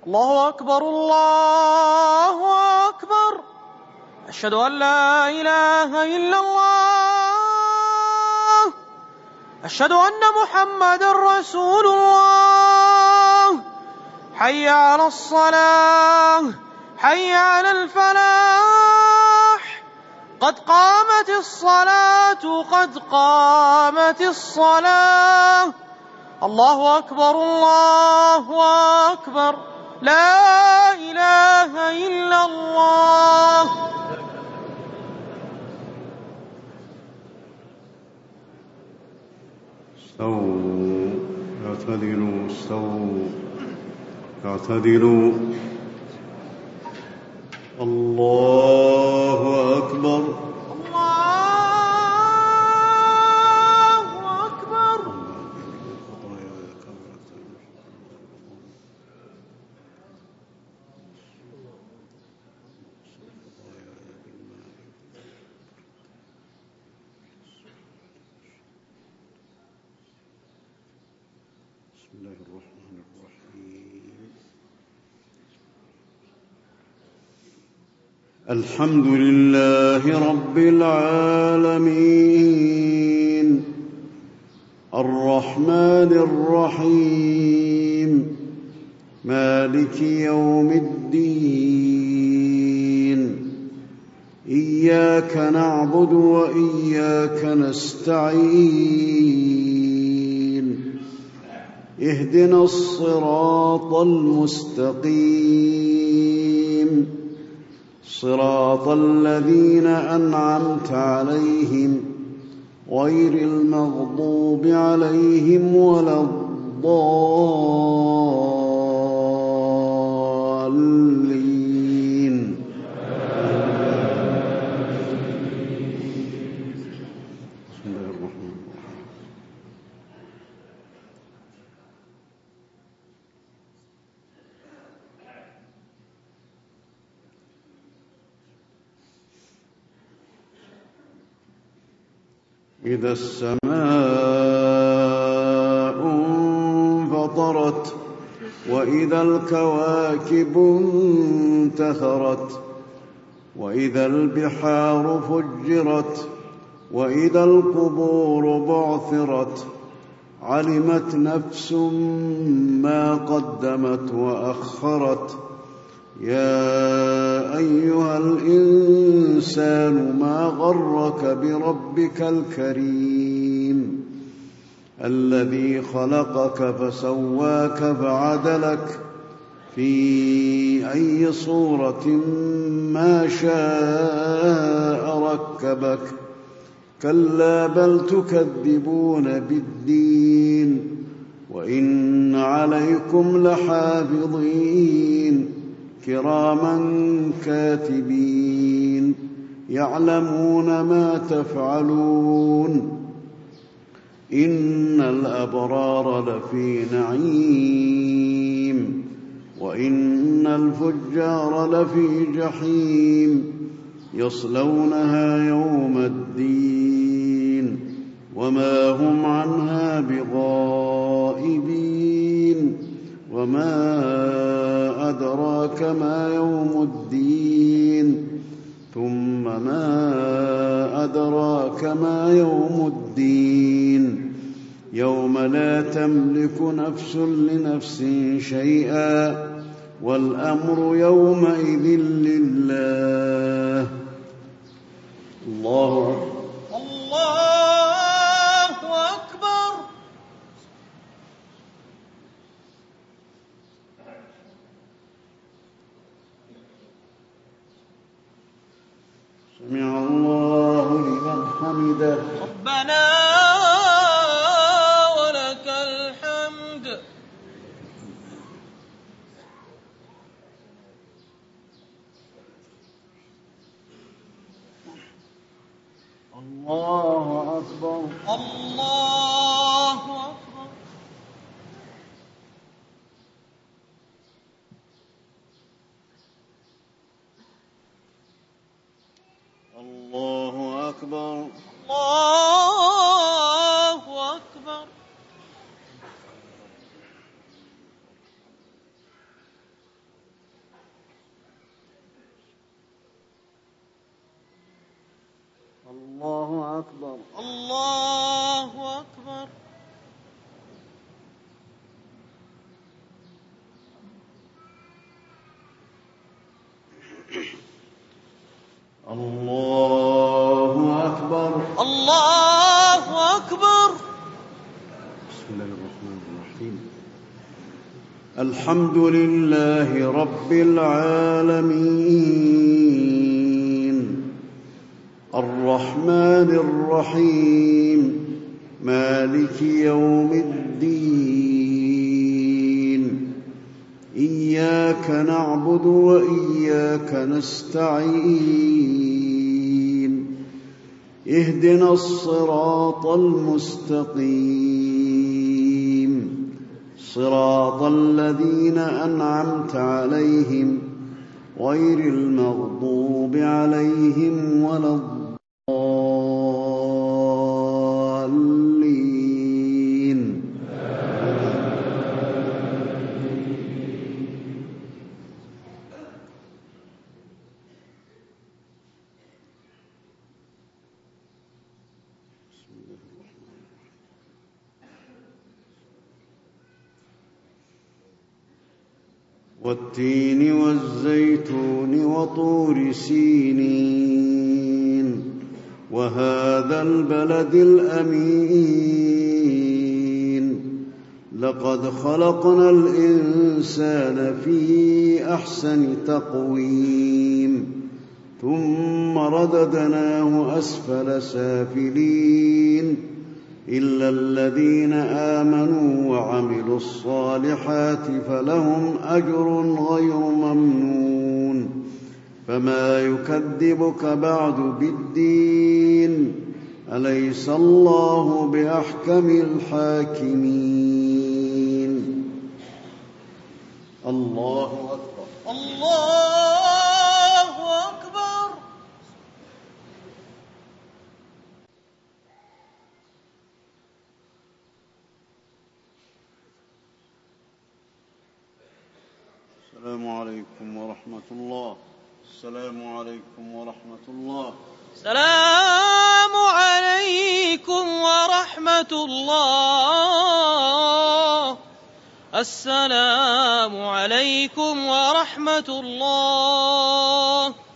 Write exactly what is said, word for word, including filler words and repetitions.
الله أكبر الله أكبر. أشهد أن لا إله إلا الله. أشهد أن محمد رسول الله. حي على الصلاة حي على الفلاح. قد قامت الصلاة قد قامت الصلاة. الله أكبر الله أكبر. لا إله إلا الله. استووا اعتدلوا استووا اعتدلوا. الله أكبر الله أكبر. بسم الله الرحمن الرحيم. الحمد لله رب العالمين الرحمن الرحيم مالك يوم الدين. إياك نعبد وإياك نستعين. اهدنا الصراط المستقيم صراط الذين أنعمت عليهم غير المغضوب عليهم ولا الضالين. بسم الله الرحمن الرحيم. إذا السماء انفطرت وإذا الكواكب انتثرت وإذا البحار فجرت وإذا القبور بعثرت علمت نفس ما قدمت وأخرت. يا أيها الإنسان ما غرك بربك الكريم الذي خلقك فسواك فعدلك في أي صورة ما شاء ركبك. كلا بل تكذبون بالدين وإن عليكم لحافظين كراما كاتبين يعلمون ما تفعلون. إن الأبرار لفي نعيم وإن الفجار لفي جحيم يصلونها يوم الدين وما هم عنها بغائبين. وما أدراك ما يوم الدين ثم ما أدراك ما يوم الدين يوم لا تملك نفس لنفس شيئا والأمر يومئذ لله. الله الله أكبر. سمع الله لمن حمده. ربنا ولك الحمد. الله أكبر. الله أكبر. الله أكبر. الله أكبر. الله أكبر. الله أكبر. الله أكبر. الله أكبر. بسم الله الرحمن الرحيم. الحمد لله رب العالمين الرحمن الرحيم مالك يوم الدين إياك نعبد وإياك نستعين اهدنا الصراط المستقيم صراط الذين أنعمت عليهم غير المغضوب عليهم ولا الضالين. والتين والزيتون وطور سينين وهذا البلد الأمين لقد خلقنا الإنسان في أحسن تقويم ثم رددناه أسفل سافلين إلا الذين آمنوا وعملوا الصالحات فلهم أجر غير ممنون فما يكذبك بعد بالدين أليس الله بأحكم الحاكمين. الله أكبر. الله أكبر. السلام عليكم ورحمة الله. السلام عليكم ورحمة الله. السلام عليكم ورحمة الله. السلام عليكم ورحمة الله.